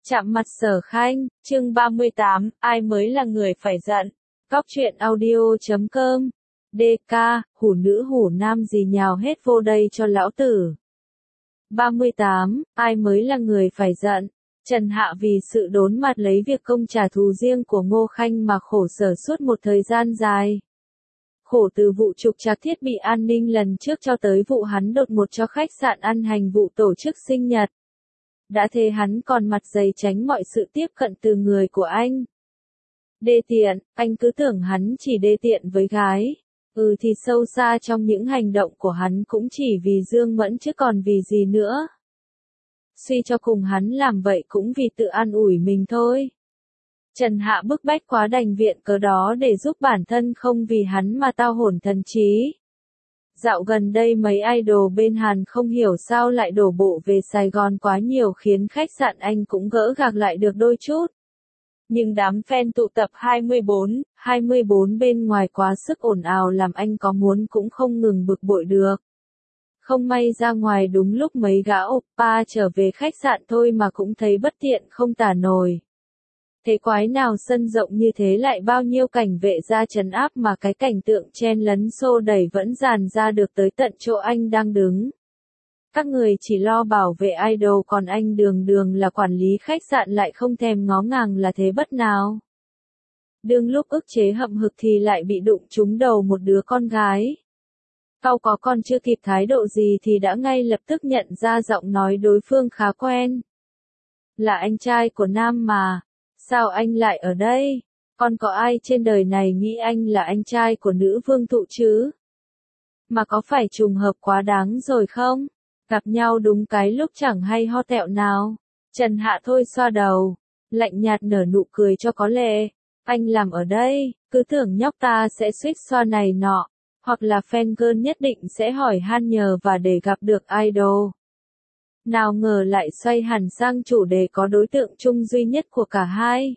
Chạm mặt Sở Khanh, chương 38, ai mới là người phải giận. Cóc truyện audio.com. DK, hủ nữ hủ nam gì nhào hết vô đây cho lão tử. 38, ai mới là người phải giận. Trần Hạ vì sự đốn mặt lấy việc công trả thù riêng của Ngô Khanh mà khổ sở suốt một thời gian dài. Khổ từ vụ trục trặc thiết bị an ninh lần trước cho tới vụ hắn đột ngột cho khách sạn ăn hành vụ tổ chức sinh nhật. Đã thế hắn còn mặt dày tránh mọi sự tiếp cận từ người của anh. Đê tiện, anh cứ tưởng hắn chỉ đê tiện với gái. Thì sâu xa trong những hành động của hắn cũng chỉ vì Dương Mẫn chứ còn vì gì nữa. Suy cho cùng hắn làm vậy cũng vì tự an ủi mình thôi. Trần Hạ bức bách quá đành viện cớ đó để giúp bản thân không vì hắn mà tao hổn thần trí. Dạo gần đây mấy idol bên Hàn không hiểu sao lại đổ bộ về Sài Gòn quá nhiều khiến khách sạn anh cũng gỡ gạc lại được đôi chút. Nhưng đám fan tụ tập 24 bên ngoài quá sức ồn ào làm anh có muốn cũng không ngừng bực bội được. Không may ra ngoài đúng lúc mấy gã oppa trở về khách sạn thôi mà cũng thấy bất tiện không tả nổi. Thế quái nào sân rộng như thế lại bao nhiêu cảnh vệ ra trấn áp mà cái cảnh tượng chen lấn xô đẩy vẫn dàn ra được tới tận chỗ anh đang đứng. Các người chỉ lo bảo vệ idol còn anh đường là quản lý khách sạn lại không thèm ngó ngàng là thế bất nào. Đương lúc ức chế hậm hực thì lại bị đụng trúng đầu một đứa con gái. Cau có con chưa kịp thái độ gì thì đã ngay lập tức nhận ra giọng nói đối phương khá quen. Là anh trai của Nam mà. Sao anh lại ở đây? Còn có ai trên đời này nghĩ anh là anh trai của nữ vương thụ chứ? Mà có phải trùng hợp quá đáng rồi không? Gặp nhau đúng cái lúc chẳng hay ho tẹo nào. Trần Hạ thôi xoa đầu, lạnh nhạt nở nụ cười cho có lệ. Anh làm ở đây, cứ tưởng nhóc ta sẽ suýt xoa này nọ, hoặc là fan girl nhất định sẽ hỏi han nhờ và để gặp được idol. Nào ngờ lại xoay hẳn sang chủ đề có đối tượng chung duy nhất của cả hai.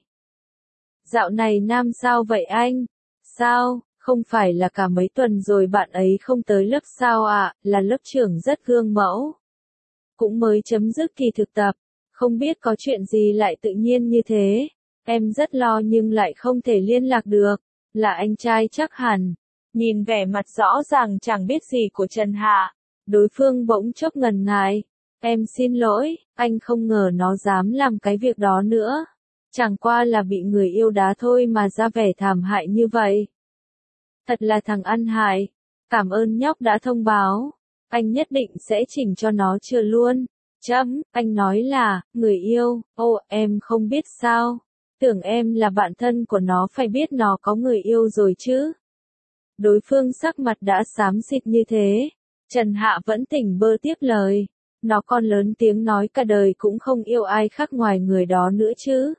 Dạo này Nam sao vậy anh? Sao, không phải là cả mấy tuần rồi bạn ấy không tới lớp sao ạ, là lớp trưởng rất gương mẫu. Cũng mới chấm dứt kỳ thực tập, không biết có chuyện gì lại tự nhiên như thế. Em rất lo nhưng lại không thể liên lạc được, là anh trai chắc hẳn. Nhìn vẻ mặt rõ ràng chẳng biết gì của Trần Hạ, đối phương bỗng chốc ngần ngại. Em xin lỗi, anh không ngờ nó dám làm cái việc đó nữa. Chẳng qua là bị người yêu đá thôi mà ra vẻ thảm hại như vậy. Thật là thằng ăn hại. Cảm ơn nhóc đã thông báo. Anh nhất định sẽ chỉnh cho nó chừa luôn. Anh nói là, người yêu, em không biết sao. Tưởng em là bạn thân của nó phải biết nó có người yêu rồi chứ. Đối phương sắc mặt đã xám xịt như thế. Trần Hạ vẫn tỉnh bơ tiếp lời. Nó còn lớn tiếng nói cả đời cũng không yêu ai khác ngoài người đó nữa chứ.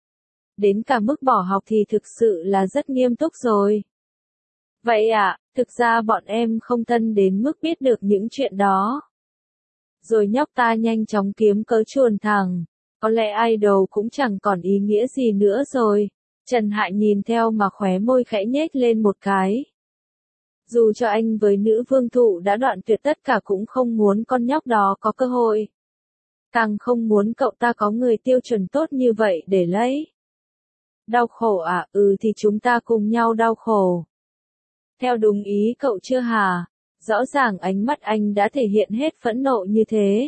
Đến cả mức bỏ học thì thực sự là rất nghiêm túc rồi. Vậy à, thực ra bọn em không thân đến mức biết được những chuyện đó. Rồi nhóc ta nhanh chóng kiếm cớ chuồn thẳng. Có lẽ idol cũng chẳng còn ý nghĩa gì nữa rồi. Trần Hạ nhìn theo mà khóe môi khẽ nhếch lên một cái. Dù cho anh với nữ vương thụ đã đoạn tuyệt tất cả cũng không muốn con nhóc đó có cơ hội. Càng không muốn cậu ta có người tiêu chuẩn tốt như vậy để lấy. Đau khổ à? Thì chúng ta cùng nhau đau khổ. Theo đúng ý cậu chưa hả? Rõ ràng ánh mắt anh đã thể hiện hết phẫn nộ như thế.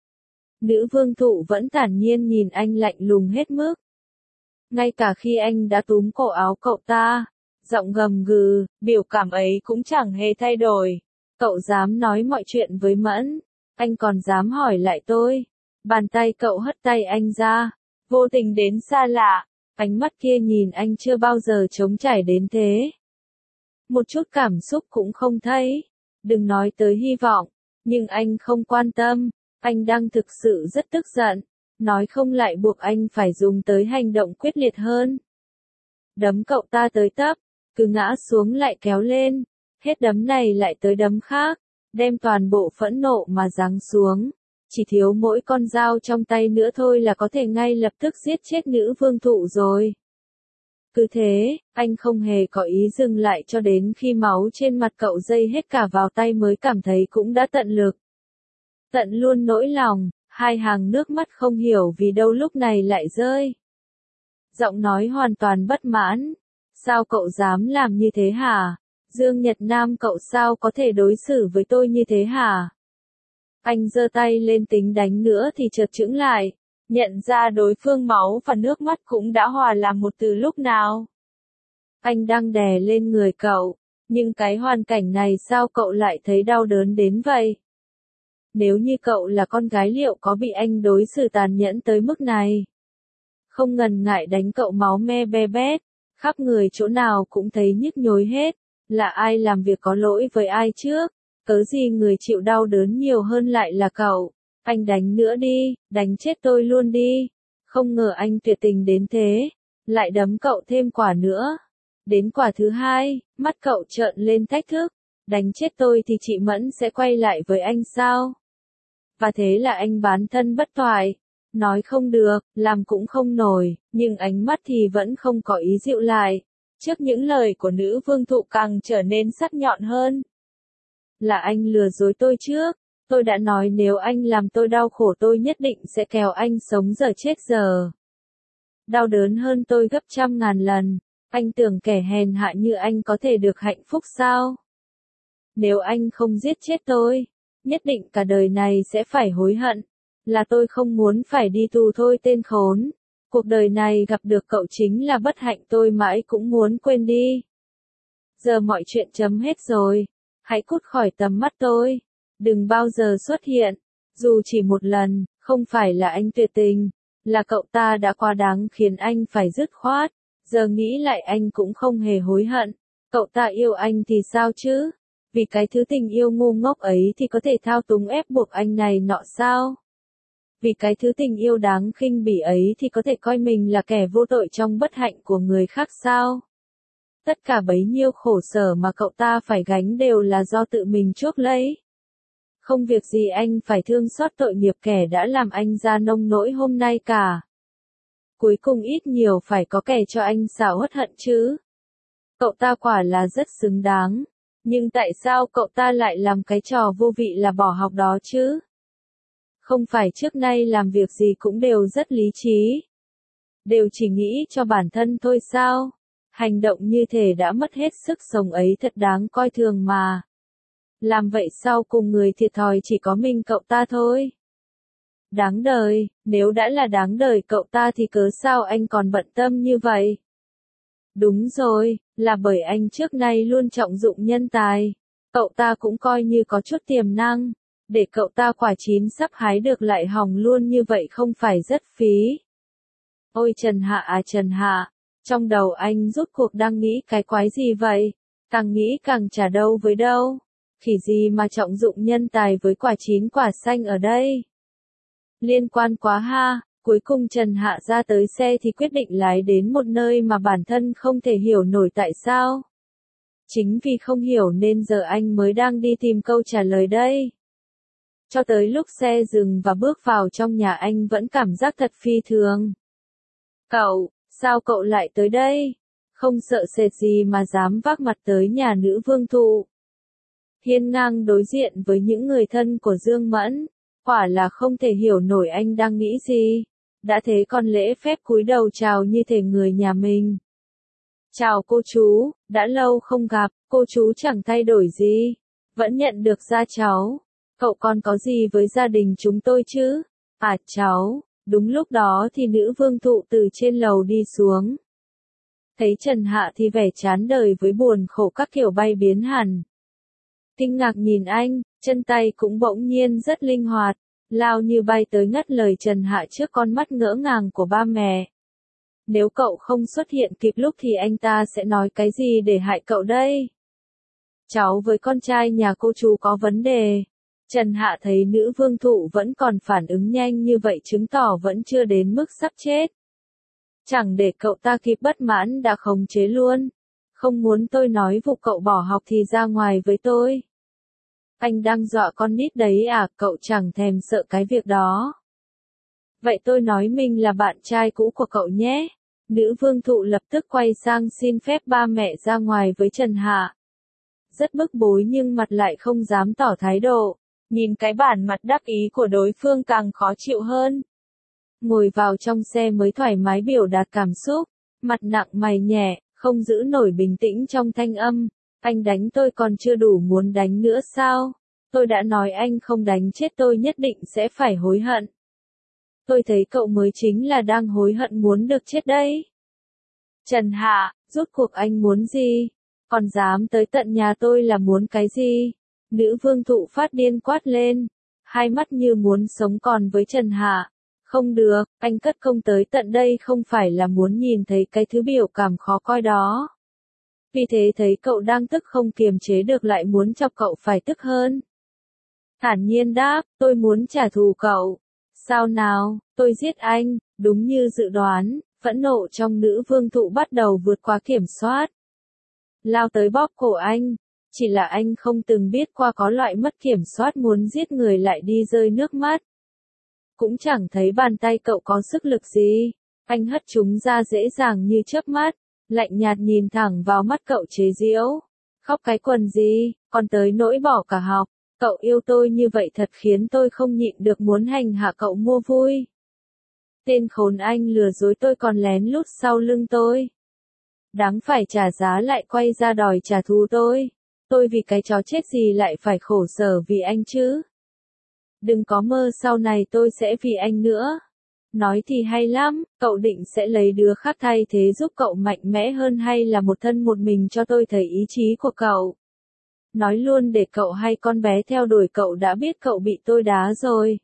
Nữ vương thụ vẫn thản nhiên nhìn anh lạnh lùng hết mức. Ngay cả khi anh đã túm cổ áo cậu ta. Giọng gầm gừ, biểu cảm ấy cũng chẳng hề thay đổi. Cậu dám nói mọi chuyện với Mẫn, anh còn dám hỏi lại tôi. Bàn tay cậu hất tay anh ra, vô tình đến xa lạ, ánh mắt kia nhìn anh chưa bao giờ trống trải đến thế. Một chút cảm xúc cũng không thấy, đừng nói tới hy vọng, nhưng anh không quan tâm, anh đang thực sự rất tức giận, nói không lại buộc anh phải dùng tới hành động quyết liệt hơn. Đấm cậu ta tới tấp. Cứ ngã xuống lại kéo lên, hết đấm này lại tới đấm khác, đem toàn bộ phẫn nộ mà giáng xuống, chỉ thiếu mỗi con dao trong tay nữa thôi là có thể ngay lập tức giết chết nữ vương thụ rồi. Cứ thế, anh không hề có ý dừng lại cho đến khi máu trên mặt cậu dây hết cả vào tay mới cảm thấy cũng đã tận lực. Tận luôn nỗi lòng, Hai hàng nước mắt không hiểu vì đâu lúc này lại rơi. Giọng nói hoàn toàn bất mãn. Sao cậu dám làm như thế hả? Dương Nhật Nam cậu sao có thể đối xử với tôi như thế hả? Anh giơ tay lên tính đánh nữa thì chợt chững lại. Nhận ra đối phương máu và nước mắt cũng đã hòa làm một từ lúc nào. Anh đang đè lên người cậu. Nhưng cái hoàn cảnh này sao cậu lại thấy đau đớn đến vậy? Nếu như cậu là con gái liệu có bị anh đối xử tàn nhẫn tới mức này? Không ngần ngại đánh cậu máu me be bét, khắp người chỗ nào cũng thấy nhức nhối hết. Là ai làm việc có lỗi với ai trước? Cớ gì người chịu đau đớn nhiều hơn lại là cậu? Anh đánh nữa đi, đánh chết tôi luôn đi. Không ngờ anh tuyệt tình đến thế. Lại đấm cậu thêm quả nữa. Đến quả thứ hai, mắt cậu trợn lên thách thức. Đánh chết tôi thì chị Mẫn sẽ quay lại với anh sao? Và thế là anh bán thân bất toại. Nói không được, làm cũng không nổi, nhưng ánh mắt thì vẫn không có ý dịu lại. Trước những lời của nữ vương thụ càng trở nên sắc nhọn hơn. Là anh lừa dối tôi trước. Tôi đã nói nếu anh làm tôi đau khổ tôi nhất định sẽ kéo anh sống giờ chết giờ. Đau đớn hơn tôi gấp trăm ngàn lần. Anh tưởng kẻ hèn hạ như anh có thể được hạnh phúc sao? Nếu anh không giết chết tôi, nhất định cả đời này sẽ phải hối hận. Là tôi không muốn phải đi tù thôi tên khốn. Cuộc đời này gặp được cậu chính là bất hạnh tôi mãi cũng muốn quên đi. Giờ mọi chuyện chấm hết rồi. Hãy cút khỏi tầm mắt tôi. Đừng bao giờ xuất hiện. Dù chỉ một lần, không phải là anh tuyệt tình. Là cậu ta đã quá đáng khiến anh phải dứt khoát. Giờ nghĩ lại anh cũng không hề hối hận. Cậu ta yêu anh thì sao chứ? Vì cái thứ tình yêu ngu ngốc ấy thì có thể thao túng ép buộc anh này nọ sao? Vì cái thứ tình yêu đáng khinh bỉ ấy thì có thể coi mình là kẻ vô tội trong bất hạnh của người khác sao? Tất cả bấy nhiêu khổ sở mà cậu ta phải gánh đều là do tự mình chuốc lấy. Không việc gì anh phải thương xót tội nghiệp kẻ đã làm anh ra nông nỗi hôm nay cả. Cuối cùng ít nhiều phải có kẻ cho anh xả uất hận chứ. Cậu ta quả là rất xứng đáng. Nhưng tại sao cậu ta lại làm cái trò vô vị là bỏ học đó chứ? Không phải trước nay làm việc gì cũng đều rất lý trí. Đều chỉ nghĩ cho bản thân thôi sao? Hành động như thể đã mất hết sức sống ấy thật đáng coi thường mà. Làm vậy sau cùng người thiệt thòi chỉ có mình cậu ta thôi. Đáng đời, nếu đã là đáng đời cậu ta thì cớ sao anh còn bận tâm như vậy? Đúng rồi, là bởi anh trước nay luôn trọng dụng nhân tài. Cậu ta cũng coi như có chút tiềm năng. Để cậu ta quả chín sắp hái được lại hỏng luôn như vậy không phải rất phí. Ôi Trần Hạ à Trần Hạ, trong đầu anh rốt cuộc đang nghĩ cái quái gì vậy? Càng nghĩ càng chả đâu với đâu. Khỉ gì mà trọng dụng nhân tài với quả chín quả xanh ở đây? Liên quan quá ha. Cuối cùng Trần Hạ ra tới xe thì quyết định lái đến một nơi mà bản thân không thể hiểu nổi tại sao. Chính vì không hiểu nên giờ anh mới đang đi tìm câu trả lời đây. Cho tới lúc xe dừng và bước vào trong nhà anh vẫn cảm giác thật phi thường. Cậu, sao cậu lại tới đây? Không sợ sệt gì mà dám vác mặt tới nhà nữ vương thụ. Hiên ngang đối diện với những người thân của Dương Mẫn. Quả là không thể hiểu nổi anh đang nghĩ gì. Đã thế còn lễ phép cúi đầu chào như thể người nhà mình. Chào cô chú, đã lâu không gặp, cô chú chẳng thay đổi gì. Vẫn nhận được ra cháu. Cậu còn có gì với gia đình chúng tôi chứ? À cháu, đúng lúc đó thì nữ vương thụ từ trên lầu đi xuống. Thấy Trần Hạ thì vẻ chán đời với buồn khổ các kiểu bay biến hẳn. Kinh ngạc nhìn anh, chân tay cũng bỗng nhiên rất linh hoạt. Lao như bay tới ngắt lời Trần Hạ trước con mắt ngỡ ngàng của ba mẹ. Nếu cậu không xuất hiện kịp lúc thì anh ta sẽ nói cái gì để hại cậu đây? Cháu với con trai nhà cô chú có vấn đề. Trần Hạ thấy nữ vương thụ vẫn còn phản ứng nhanh như vậy chứng tỏ vẫn chưa đến mức sắp chết. Chẳng để cậu ta kịp bất mãn đã khống chế luôn. Không muốn tôi nói vụ cậu bỏ học thì ra ngoài với tôi. Anh đang dọa con nít đấy à, cậu chẳng thèm sợ cái việc đó. Vậy tôi nói mình là bạn trai cũ của cậu nhé. Nữ vương thụ lập tức quay sang xin phép ba mẹ ra ngoài với Trần Hạ. Rất bức bối nhưng mặt lại không dám tỏ thái độ. Nhìn cái bản mặt đắc ý của đối phương càng khó chịu hơn. Ngồi vào trong xe mới thoải mái biểu đạt cảm xúc, mặt nặng mày nhẹ, không giữ nổi bình tĩnh trong thanh âm. Anh đánh tôi còn chưa đủ muốn đánh nữa sao? Tôi đã nói anh không đánh chết tôi nhất định sẽ phải hối hận. Tôi thấy cậu mới chính là đang hối hận muốn được chết đấy. Trần Hạ, rốt cuộc anh muốn gì? Còn dám tới tận nhà tôi là muốn cái gì? Nữ vương thụ phát điên quát lên, hai mắt như muốn sống còn với Trần Hạ. Không được, anh cất công tới tận đây không phải là muốn nhìn thấy cái thứ biểu cảm khó coi đó. Vì thế thấy cậu đang tức không kiềm chế được lại muốn chọc cậu phải tức hơn. Thản nhiên đáp, tôi muốn trả thù cậu. Sao nào, tôi giết anh, đúng như dự đoán, phẫn nộ trong nữ vương thụ bắt đầu vượt qua kiểm soát. Lao tới bóp cổ anh, chỉ là anh không từng biết qua có loại mất kiểm soát muốn giết người lại đi rơi nước mắt. Cũng chẳng thấy bàn tay cậu có sức lực gì, anh hất chúng ra dễ dàng như chớp mắt, lạnh nhạt nhìn thẳng vào mắt cậu chế giễu. Khóc cái quần gì, còn tới nỗi bỏ cả học, cậu yêu tôi như vậy thật khiến tôi không nhịn được muốn hành hạ cậu mua vui. Tên khốn anh lừa dối tôi còn lén lút sau lưng tôi. Đáng phải trả giá lại quay ra đòi trả thù tôi. Tôi vì cái chó chết gì lại phải khổ sở vì anh chứ. Đừng có mơ sau này tôi sẽ vì anh nữa. Nói thì hay lắm, cậu định sẽ lấy đứa khác thay thế giúp cậu mạnh mẽ hơn hay là một thân một mình cho tôi thấy ý chí của cậu. Nói luôn để cậu hay con bé theo đuổi cậu đã biết cậu bị tôi đá rồi.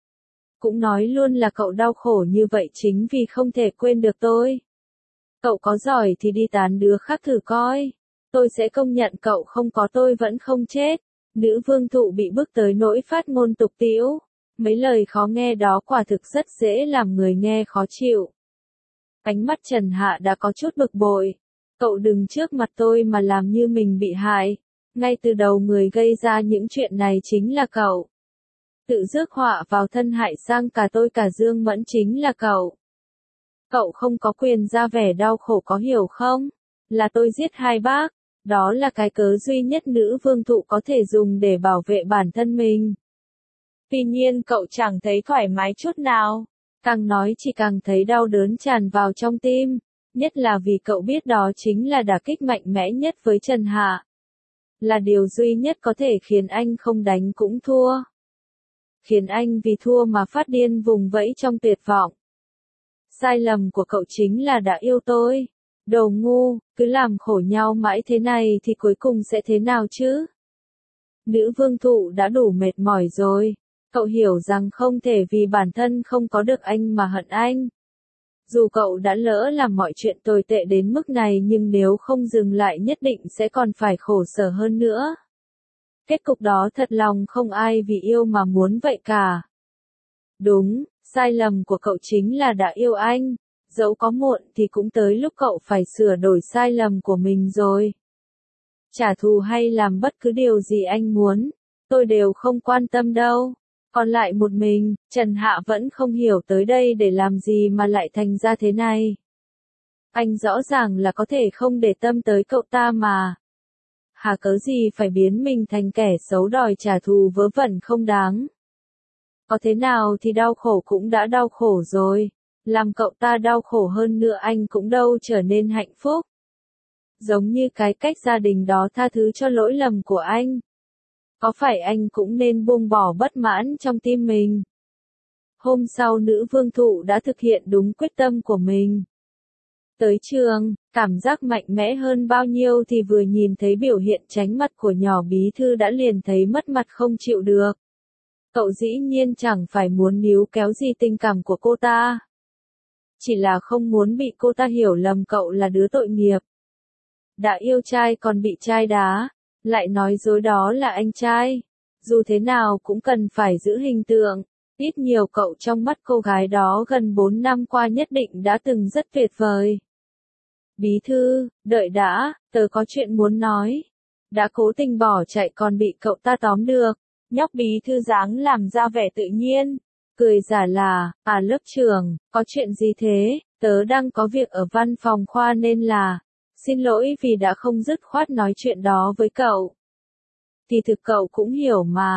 Cũng nói luôn là cậu đau khổ như vậy chính vì không thể quên được tôi. Cậu có giỏi thì đi tán đứa khác thử coi. Tôi sẽ công nhận cậu không có tôi vẫn không chết. Nữ vương thụ bị bức tới nỗi phát ngôn tục tĩu. Mấy lời khó nghe đó quả thực rất dễ làm người nghe khó chịu. Ánh mắt Trần Hạ đã có chút bực bội. Cậu đừng trước mặt tôi mà làm như mình bị hại. Ngay từ đầu người gây ra những chuyện này chính là cậu. Tự rước họa vào thân hại sang cả tôi cả Dương Mẫn chính là cậu. Cậu không có quyền ra vẻ đau khổ có hiểu không? Là tôi giết hai bác. Đó là cái cớ duy nhất nữ vương thụ có thể dùng để bảo vệ bản thân mình. Tuy nhiên cậu chẳng thấy thoải mái chút nào. Càng nói chỉ càng thấy đau đớn tràn vào trong tim. Nhất là vì cậu biết đó chính là đả kích mạnh mẽ nhất với Trần Hạ. Là điều duy nhất có thể khiến anh không đánh cũng thua. Khiến anh vì thua mà phát điên vùng vẫy trong tuyệt vọng. Sai lầm của cậu chính là đã yêu tôi. Đồ ngu, cứ làm khổ nhau mãi thế này thì cuối cùng sẽ thế nào chứ? Nữ vương thụ đã đủ mệt mỏi rồi. Cậu hiểu rằng không thể vì bản thân không có được anh mà hận anh. Dù cậu đã lỡ làm mọi chuyện tồi tệ đến mức này nhưng nếu không dừng lại nhất định sẽ còn phải khổ sở hơn nữa. Kết cục đó thật lòng không ai vì yêu mà muốn vậy cả. Đúng, sai lầm của cậu chính là đã yêu anh. Dẫu có muộn thì cũng tới lúc cậu phải sửa đổi sai lầm của mình rồi. Trả thù hay làm bất cứ điều gì anh muốn, tôi đều không quan tâm đâu. Còn lại một mình, Trần Hạ vẫn không hiểu tới đây để làm gì mà lại thành ra thế này. Anh rõ ràng là có thể không để tâm tới cậu ta mà. Hà cớ gì phải biến mình thành kẻ xấu đòi trả thù vớ vẩn không đáng. Có thế nào thì đau khổ cũng đã đau khổ rồi. Làm cậu ta đau khổ hơn nữa anh cũng đâu trở nên hạnh phúc. Giống như cái cách gia đình đó tha thứ cho lỗi lầm của anh. Có phải anh cũng nên buông bỏ bất mãn trong tim mình? Hôm sau nữ vương thụ đã thực hiện đúng quyết tâm của mình. Tới trường, cảm giác mạnh mẽ hơn bao nhiêu thì vừa nhìn thấy biểu hiện tránh mặt của nhỏ bí thư đã liền thấy mất mặt không chịu được. Cậu dĩ nhiên chẳng phải muốn níu kéo gì tình cảm của cô ta. Chỉ là không muốn bị cô ta hiểu lầm cậu là đứa tội nghiệp. Đã yêu trai còn bị trai đá, lại nói dối đó là anh trai. Dù thế nào cũng cần phải giữ hình tượng. Ít nhiều cậu trong mắt cô gái đó gần 4 năm qua nhất định đã từng rất tuyệt vời. Bí thư, đợi đã, tớ có chuyện muốn nói. Đã cố tình bỏ chạy còn bị cậu ta tóm được. Nhóc bí thư dáng làm ra vẻ tự nhiên. Cười giả là, lớp trưởng, có chuyện gì thế, tớ đang có việc ở văn phòng khoa nên là, xin lỗi vì đã không dứt khoát nói chuyện đó với cậu. Thì thực cậu cũng hiểu mà,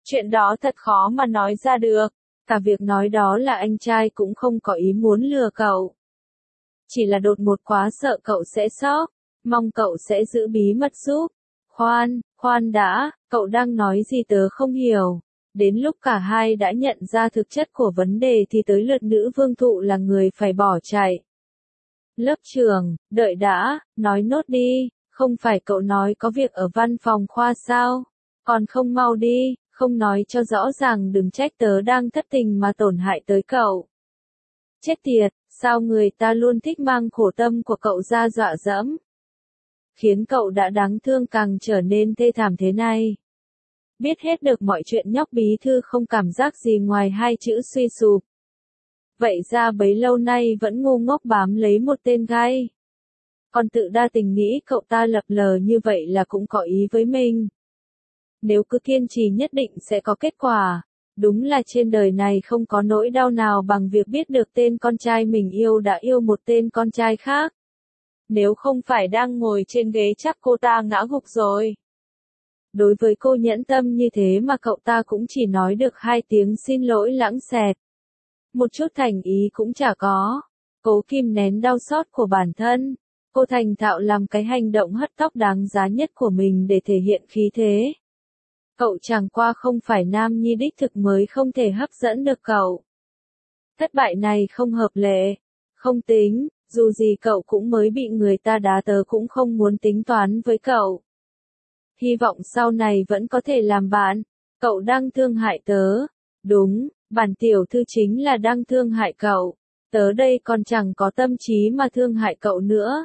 Chuyện đó thật khó mà nói ra được. Cả việc nói đó là anh trai cũng không có ý muốn lừa cậu. Chỉ là đột ngột quá sợ cậu sẽ sốc, mong cậu sẽ giữ bí mật giúp. Khoan đã, cậu đang nói gì tớ không hiểu. Đến lúc cả hai đã nhận ra thực chất của vấn đề thì tới lượt nữ vương thụ là người phải bỏ chạy. Lớp trưởng, đợi đã, nói nốt đi, không phải cậu nói có việc ở văn phòng khoa sao? Còn không mau đi, không nói cho rõ ràng đừng trách tớ đang thất tình mà tổn hại tới cậu. Chết tiệt, sao người ta luôn thích mang khổ tâm của cậu ra dọa dẫm? Khiến cậu đã đáng thương càng trở nên thê thảm thế này. Biết hết được mọi chuyện nhóc bí thư không cảm giác gì ngoài hai chữ suy sụp. Vậy ra bấy lâu nay vẫn ngu ngốc bám lấy một tên gai. Còn tự đa tình nghĩ cậu ta lập lờ như vậy là cũng có ý với mình. Nếu cứ kiên trì nhất định sẽ có kết quả. Đúng là trên đời này không có nỗi đau nào bằng việc biết được tên con trai mình yêu đã yêu một tên con trai khác. Nếu không phải đang ngồi trên ghế chắc cô ta ngã gục rồi. Đối với cô nhẫn tâm như thế mà cậu ta cũng chỉ nói được 2 tiếng xin lỗi lãng xẹt. Một chút thành ý cũng chả có. Cố kìm nén đau xót của bản thân. Cô thành thạo làm cái hành động hất tóc đáng giá nhất của mình để thể hiện khí thế. Cậu chẳng qua không phải nam nhi đích thực mới không thể hấp dẫn được cậu. Thất bại này không hợp lệ. Không tính, dù gì cậu cũng mới bị người ta đá, tớ cũng không muốn tính toán với cậu. Hy vọng sau này vẫn có thể làm bạn. Cậu đang thương hại tớ. Đúng, bản tiểu thư chính là đang thương hại cậu. Tớ đây còn chẳng có tâm trí mà thương hại cậu nữa.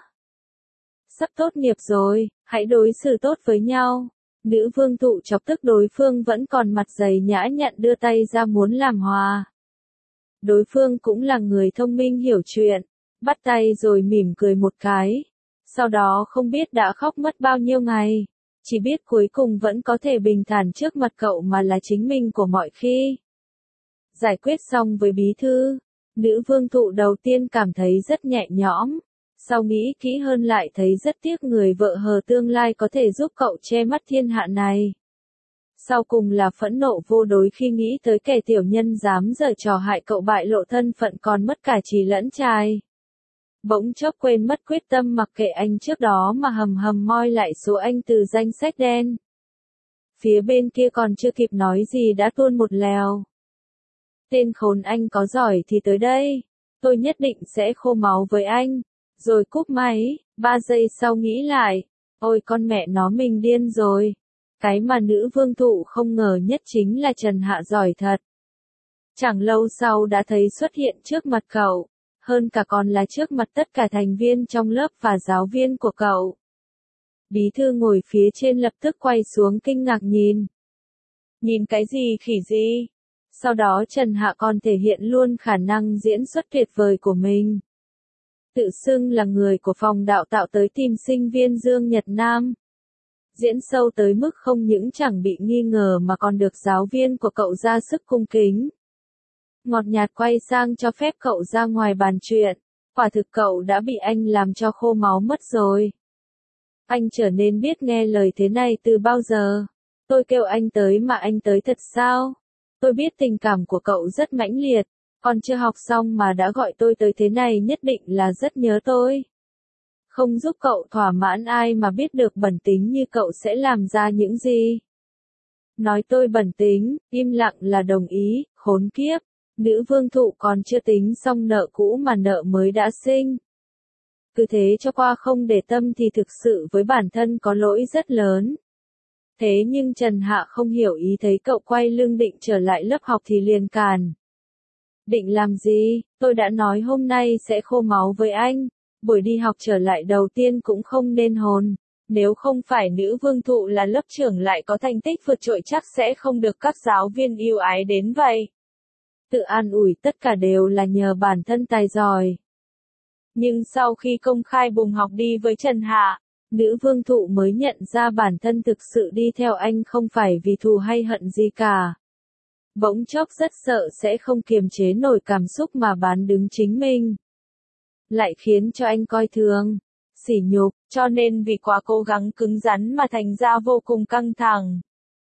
Sắp tốt nghiệp rồi, hãy đối xử tốt với nhau. Nữ vương thụ chọc tức đối phương vẫn còn mặt dày nhã nhặn đưa tay ra muốn làm hòa. Đối phương cũng là người thông minh hiểu chuyện, bắt tay rồi mỉm cười một cái. Sau đó không biết đã khóc mất bao nhiêu ngày, chỉ biết cuối cùng vẫn có thể bình thản trước mặt cậu mà là chính mình của mọi khi. Giải quyết xong với bí thư, nữ vương thụ đầu tiên cảm thấy rất nhẹ nhõm. Sau nghĩ kỹ hơn lại thấy rất tiếc người vợ hờ tương lai có thể giúp cậu che mắt thiên hạ này. Sau cùng là phẫn nộ vô đối khi nghĩ tới kẻ tiểu nhân dám giở trò hại cậu bại lộ thân phận còn mất cả trí lẫn trai. Bỗng chốc quên mất quyết tâm mặc kệ anh trước đó mà hầm hầm moi lại số anh từ danh sách đen. Phía bên kia còn chưa kịp nói gì đã tuôn một lèo. Tên khốn anh có giỏi thì tới đây, tôi nhất định sẽ khô máu với anh. Rồi cúp máy, 3 giây sau nghĩ lại, ôi con mẹ nó mình điên rồi. Cái mà nữ vương thụ không ngờ nhất chính là Trần Hạ giỏi thật. Chẳng lâu sau đã thấy xuất hiện trước mặt cậu, hơn cả còn là trước mặt tất cả thành viên trong lớp và giáo viên của cậu. Bí thư ngồi phía trên lập tức quay xuống kinh ngạc nhìn. Nhìn cái gì khỉ gì? Sau đó Trần Hạ còn thể hiện luôn khả năng diễn xuất tuyệt vời của mình. Tự xưng là người của phòng đào tạo tới tìm sinh viên Dương Nhật Nam. Diễn sâu tới mức không những chẳng bị nghi ngờ mà còn được giáo viên của cậu ra sức cung kính. Ngọt nhạt quay sang cho phép cậu ra ngoài bàn chuyện. Quả thực cậu đã bị anh làm cho khô máu mất rồi. Anh trở nên biết nghe lời thế này từ bao giờ? Tôi kêu anh tới mà anh tới thật sao? Tôi biết tình cảm của cậu rất mãnh liệt. Còn chưa học xong mà đã gọi tôi tới thế này nhất định là rất nhớ tôi. Không giúp cậu thỏa mãn ai mà biết được bẩn tính như cậu sẽ làm ra những gì. Nói tôi bẩn tính, im lặng là đồng ý, khốn kiếp. Nữ vương thụ còn chưa tính xong nợ cũ mà nợ mới đã sinh. Cứ thế cho qua không để tâm thì thực sự với bản thân có lỗi rất lớn. Thế nhưng Trần Hạ không hiểu ý, thấy cậu quay lưng định trở lại lớp học thì liền càn. Định làm gì? Tôi đã nói hôm nay sẽ khô máu với anh. Buổi đi học trở lại đầu tiên cũng không nên hồn. Nếu không phải nữ vương thụ là lớp trưởng lại có thành tích vượt trội chắc sẽ không được các giáo viên yêu ái đến vậy. Tự an ủi tất cả đều là nhờ bản thân tài giỏi. Nhưng sau khi công khai bùng học đi với Trần Hạ, nữ vương thụ mới nhận ra bản thân thực sự đi theo anh không phải vì thù hay hận gì cả. Bỗng chốc rất sợ sẽ không kiềm chế nổi cảm xúc mà bán đứng chính mình. Lại khiến cho anh coi thường, sỉ nhục, cho nên vì quá cố gắng cứng rắn mà thành ra vô cùng căng thẳng.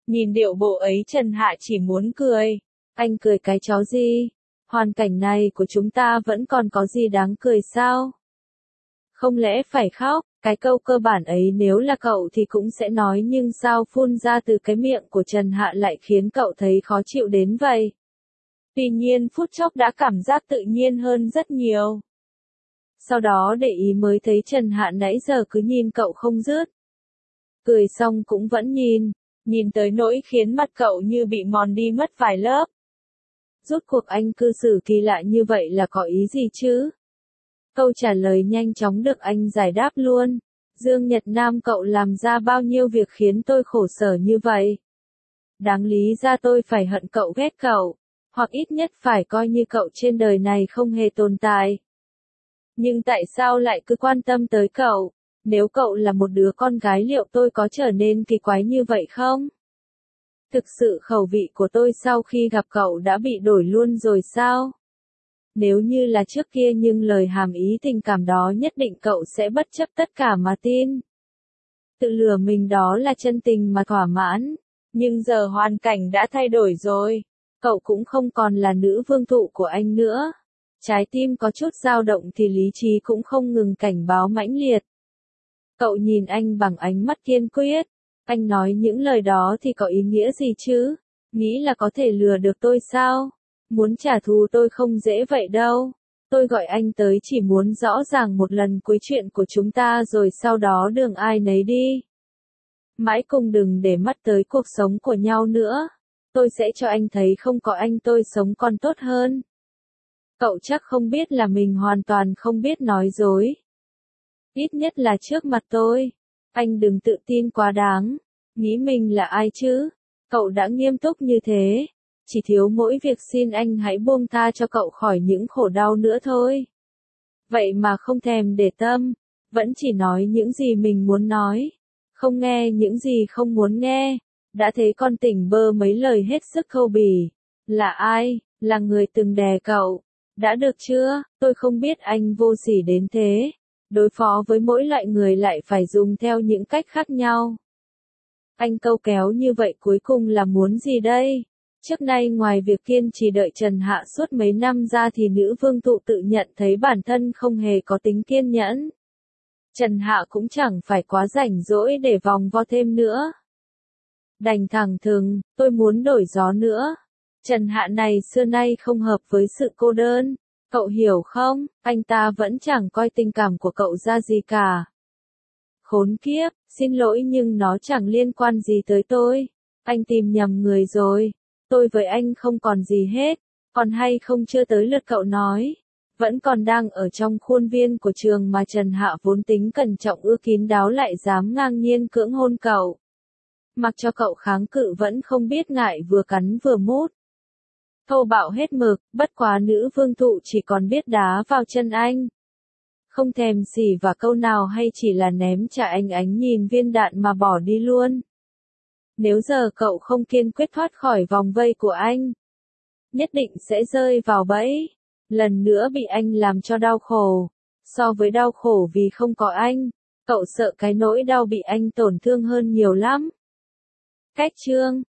Nhìn điệu bộ ấy Trần Hạ chỉ muốn cười. Anh cười cái chó gì? Hoàn cảnh này của chúng ta vẫn còn có gì đáng cười sao? Không lẽ phải khóc? Cái câu cơ bản ấy nếu là cậu thì cũng sẽ nói, nhưng sao phun ra từ cái miệng của Trần Hạ lại khiến cậu thấy khó chịu đến vậy? Tuy nhiên phút chốc đã cảm giác tự nhiên hơn rất nhiều. Sau đó để ý mới thấy Trần Hạ nãy giờ cứ nhìn cậu không dứt. Cười xong cũng vẫn nhìn tới nỗi khiến mặt cậu như bị mòn đi mất vài lớp. Rốt cuộc anh cư xử kỳ lạ như vậy là có ý gì chứ? Câu trả lời nhanh chóng được anh giải đáp luôn. Dương Nhật Nam, cậu làm ra bao nhiêu việc khiến tôi khổ sở như vậy? Đáng lý ra tôi phải hận cậu, ghét cậu, hoặc ít nhất phải coi như cậu trên đời này không hề tồn tại. Nhưng tại sao lại cứ quan tâm tới cậu? Nếu cậu là một đứa con gái liệu tôi có trở nên kỳ quái như vậy không? Thực sự khẩu vị của tôi sau khi gặp cậu đã bị đổi luôn rồi sao? Nếu như là trước kia nhưng lời hàm ý tình cảm đó nhất định cậu sẽ bất chấp tất cả mà tin. Tự lừa mình đó là chân tình mà thỏa mãn. Nhưng giờ hoàn cảnh đã thay đổi rồi. Cậu cũng không còn là nữ vương thụ của anh nữa. Trái tim có chút dao động thì lý trí cũng không ngừng cảnh báo mãnh liệt. Cậu nhìn anh bằng ánh mắt kiên quyết. Anh nói những lời đó thì có ý nghĩa gì chứ? Nghĩ là có thể lừa được tôi sao? Muốn trả thù tôi không dễ vậy đâu. Tôi gọi anh tới chỉ muốn rõ ràng một lần cuối chuyện của chúng ta rồi sau đó đường ai nấy đi. Mãi cùng đừng để mắt tới cuộc sống của nhau nữa. Tôi sẽ cho anh thấy không có anh tôi sống còn tốt hơn. Cậu chắc không biết là mình hoàn toàn không biết nói dối. Ít nhất là trước mặt tôi. Anh đừng tự tin quá đáng. Nghĩ mình là ai chứ? Cậu đã nghiêm túc như thế. Chỉ thiếu mỗi việc xin anh hãy buông tha cho cậu khỏi những khổ đau nữa thôi. Vậy mà không thèm để tâm. Vẫn chỉ nói những gì mình muốn nói. Không nghe những gì không muốn nghe. Đã thế con tỉnh bơ mấy lời hết sức khâu bỉ. Là ai? Là người từng đè cậu. Đã được chưa? Tôi không biết anh vô sỉ đến thế. Đối phó với mỗi loại người lại phải dùng theo những cách khác nhau. Anh câu kéo như vậy cuối cùng là muốn gì đây? Trước nay ngoài việc kiên trì đợi Trần Hạ suốt mấy năm ra thì nữ vương thụ tự nhận thấy bản thân không hề có tính kiên nhẫn. Trần Hạ cũng chẳng phải quá rảnh rỗi để vòng vo thêm nữa. Đành thẳng thừng, tôi muốn đổi gió nữa. Trần Hạ này xưa nay không hợp với sự cô đơn. Cậu hiểu không, anh ta vẫn chẳng coi tình cảm của cậu ra gì cả. Khốn kiếp, xin lỗi nhưng nó chẳng liên quan gì tới tôi. Anh tìm nhầm người rồi. Tôi với anh không còn gì hết. Còn hay không chưa tới lượt cậu nói. Vẫn còn đang ở trong khuôn viên của trường mà Trần Hạ vốn tính cẩn trọng ưa kín đáo lại dám ngang nhiên cưỡng hôn cậu. Mặc cho cậu kháng cự vẫn không biết ngại vừa cắn vừa mút. Thô bạo hết mực, bất quá nữ vương thụ chỉ còn biết đá vào chân anh. Không thèm xỉ và câu nào hay chỉ là ném trả anh ánh nhìn viên đạn mà bỏ đi luôn. Nếu giờ cậu không kiên quyết thoát khỏi vòng vây của anh, nhất định sẽ rơi vào bẫy. Lần nữa bị anh làm cho đau khổ. So với đau khổ vì không có anh, cậu sợ cái nỗi đau bị anh tổn thương hơn nhiều lắm. Cách chương